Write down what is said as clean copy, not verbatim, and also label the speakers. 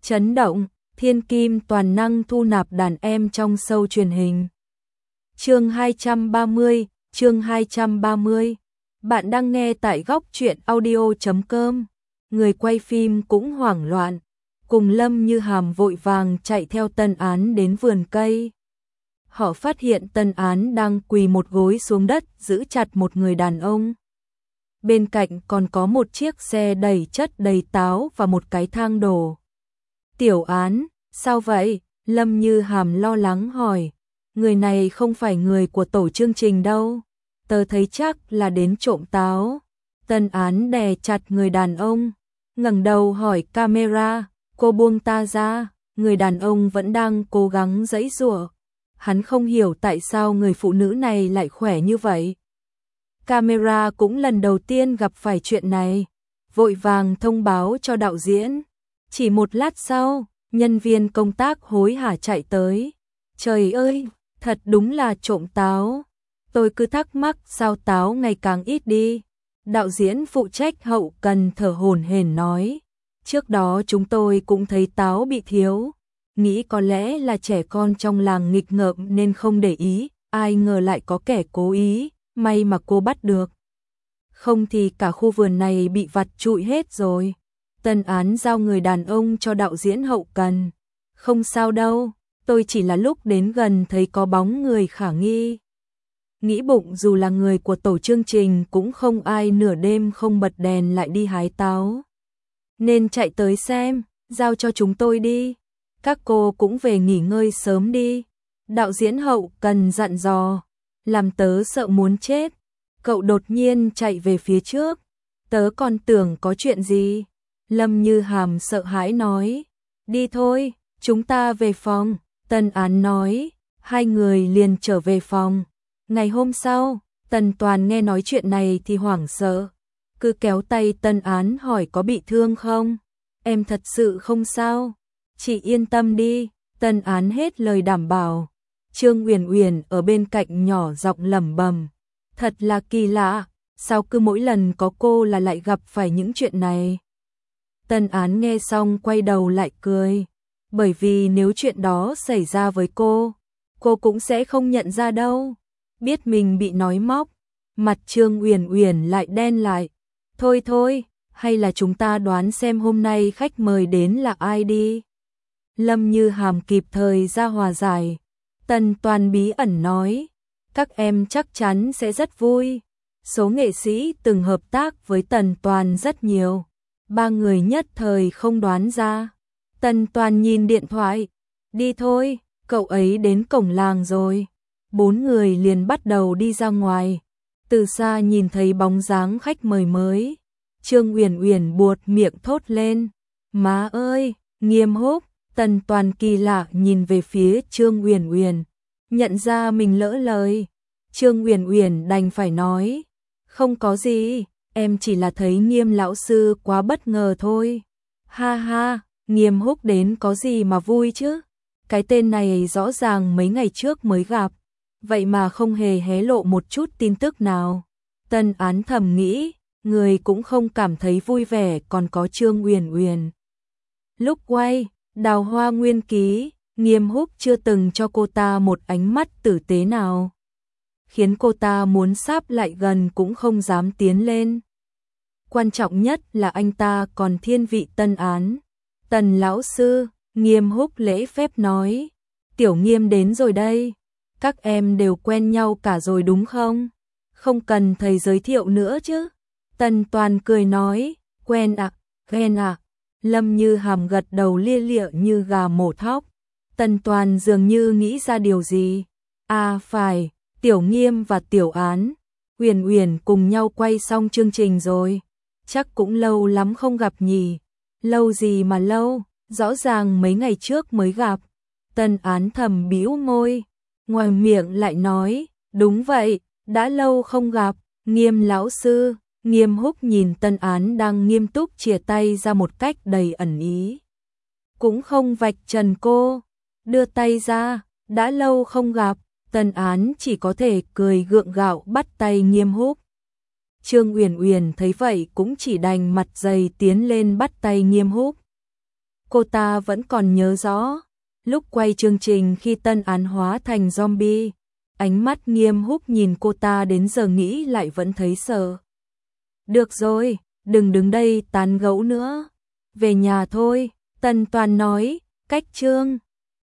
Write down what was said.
Speaker 1: Chấn động, thiên kim toàn năng thu nạp đàn em trong show truyền hình. Chương 230, chương 230. Bạn đang nghe tại góc truyện audio.com. Người quay phim cũng hoảng loạn, cùng Lâm Như Hàm vội vàng chạy theo Tân Án đến vườn cây. Họ phát hiện Tân Án đang quỳ một gối xuống đất giữ chặt một người đàn ông. Bên cạnh còn có một chiếc xe đẩy chất đầy táo và một cái thang đổ. Tiểu Án, sao vậy? Lâm Như Hàm lo lắng hỏi. Người này không phải người của tổ chương trình đâu. Tớ thấy chắc là đến trộm táo. Tân Án đè chặt người đàn ông, ngẩng đầu hỏi camera, cô buông ta ra. Người đàn ông vẫn đang cố gắng giãy giụa. Hắn không hiểu tại sao người phụ nữ này lại khỏe như vậy. Camera cũng lần đầu tiên gặp phải chuyện này, vội vàng thông báo cho đạo diễn. Chỉ một lát sau, nhân viên công tác hối hả chạy tới. Trời ơi, thật đúng là trộm táo. Tôi cứ thắc mắc sao táo ngày càng ít đi. Đạo diễn phụ trách hậu cần thở hổn hển nói. Trước đó chúng tôi cũng thấy táo bị thiếu. Nghĩ có lẽ là trẻ con trong làng nghịch ngợm nên không để ý. Ai ngờ lại có kẻ cố ý, may mà cô bắt được. Không thì cả khu vườn này bị vặt trụi hết rồi. Tân Án giao người đàn ông cho đạo diễn hậu cần. Không sao đâu, tôi chỉ là lúc đến gần thấy có bóng người khả nghi. Nghĩ bụng dù là người của tổ chương trình cũng không ai nửa đêm không bật đèn lại đi hái táo. Nên chạy tới xem, giao cho chúng tôi đi. Các cô cũng về nghỉ ngơi sớm đi. Đạo diễn hậu cần dặn dò. Làm tớ sợ muốn chết. Cậu đột nhiên chạy về phía trước. Tớ còn tưởng có chuyện gì. Lâm Như Hàm sợ hãi nói. Đi thôi, chúng ta về phòng. Tân Án nói. Hai người liền trở về phòng. Ngày hôm sau, Tần Toàn nghe nói chuyện này thì hoảng sợ. Cứ kéo tay Tân Án hỏi có bị thương không? Em thật sự không sao. Chị yên tâm đi, Tân Án hết lời đảm bảo. Trương Uyển Uyển ở bên cạnh nhỏ giọng lẩm bẩm. Thật là kỳ lạ, sao cứ mỗi lần có cô là lại gặp phải những chuyện này? Tân Án nghe xong quay đầu lại cười. Bởi vì nếu chuyện đó xảy ra với cô cũng sẽ không nhận ra đâu. Biết mình bị nói móc, mặt Trương Uyển Uyển lại đen lại. Thôi thôi, hay là chúng ta đoán xem hôm nay khách mời đến là ai đi. Lâm Như Hàm kịp thời ra hòa giải. Tần Toàn bí ẩn nói, các em chắc chắn sẽ rất vui. Số nghệ sĩ từng hợp tác với Tần Toàn rất nhiều. Ba người nhất thời không đoán ra. Tần Toàn nhìn điện thoại. Đi thôi, cậu ấy đến cổng làng rồi. Bốn người liền bắt đầu đi ra ngoài. Từ xa nhìn thấy bóng dáng khách mời mới. Trương Uyển Uyển buột miệng thốt lên. Má ơi, Nghiêm Húc. Tần Toàn kỳ lạ nhìn về phía Trương Uyển Uyển, nhận ra mình lỡ lời. Trương Uyển Uyển đành phải nói, không có gì, em chỉ là thấy Nghiêm lão sư quá bất ngờ thôi. Ha ha, Nghiêm Húc đến có gì mà vui chứ? Cái tên này rõ ràng mấy ngày trước mới gặp, vậy mà không hề hé lộ một chút tin tức nào. Tân Án thầm nghĩ, người cũng không cảm thấy vui vẻ còn có Trương Uyển Uyển. Lúc quay Đào Hoa Nguyên Ký, Nghiêm Húc chưa từng cho cô ta một ánh mắt tử tế nào, khiến cô ta muốn sáp lại gần cũng không dám tiến lên. Quan trọng nhất là anh ta còn thiên vị Tân Án. Tần lão sư, Nghiêm Húc lễ phép nói, Tiểu Nghiêm đến rồi đây. Các em đều quen nhau cả rồi đúng không? Không cần thầy giới thiệu nữa chứ? Tần Toàn cười nói, quen ạ, ghen ạ. Lâm Như Hàm gật đầu lia lịa như gà mổ thóc. Tần Toàn dường như nghĩ ra điều gì. À phải, Tiểu Nghiêm và Tiểu Án, Uyển Uyển cùng nhau quay xong chương trình rồi. Chắc cũng lâu lắm không gặp nhỉ. Lâu gì mà lâu, rõ ràng mấy ngày trước mới gặp. Tân Án thầm bĩu môi, ngoài miệng lại nói, đúng vậy, đã lâu không gặp, Nghiêm lão sư. Nghiêm Húc nhìn Tân Án đang nghiêm túc chìa tay ra một cách đầy ẩn ý. Cũng không vạch trần cô, đưa tay ra, đã lâu không gặp, Tân Án chỉ có thể cười gượng gạo bắt tay Nghiêm Húc. Trương Uyển Uyển thấy vậy cũng chỉ đành mặt dày tiến lên bắt tay Nghiêm Húc. Cô ta vẫn còn nhớ rõ, lúc quay chương trình khi Tân Án hóa thành zombie, ánh mắt Nghiêm Húc nhìn cô ta đến giờ nghĩ lại vẫn thấy sợ. Được rồi, đừng đứng đây tán gẫu nữa. Về nhà thôi, Tân Toàn nói, cách Trương.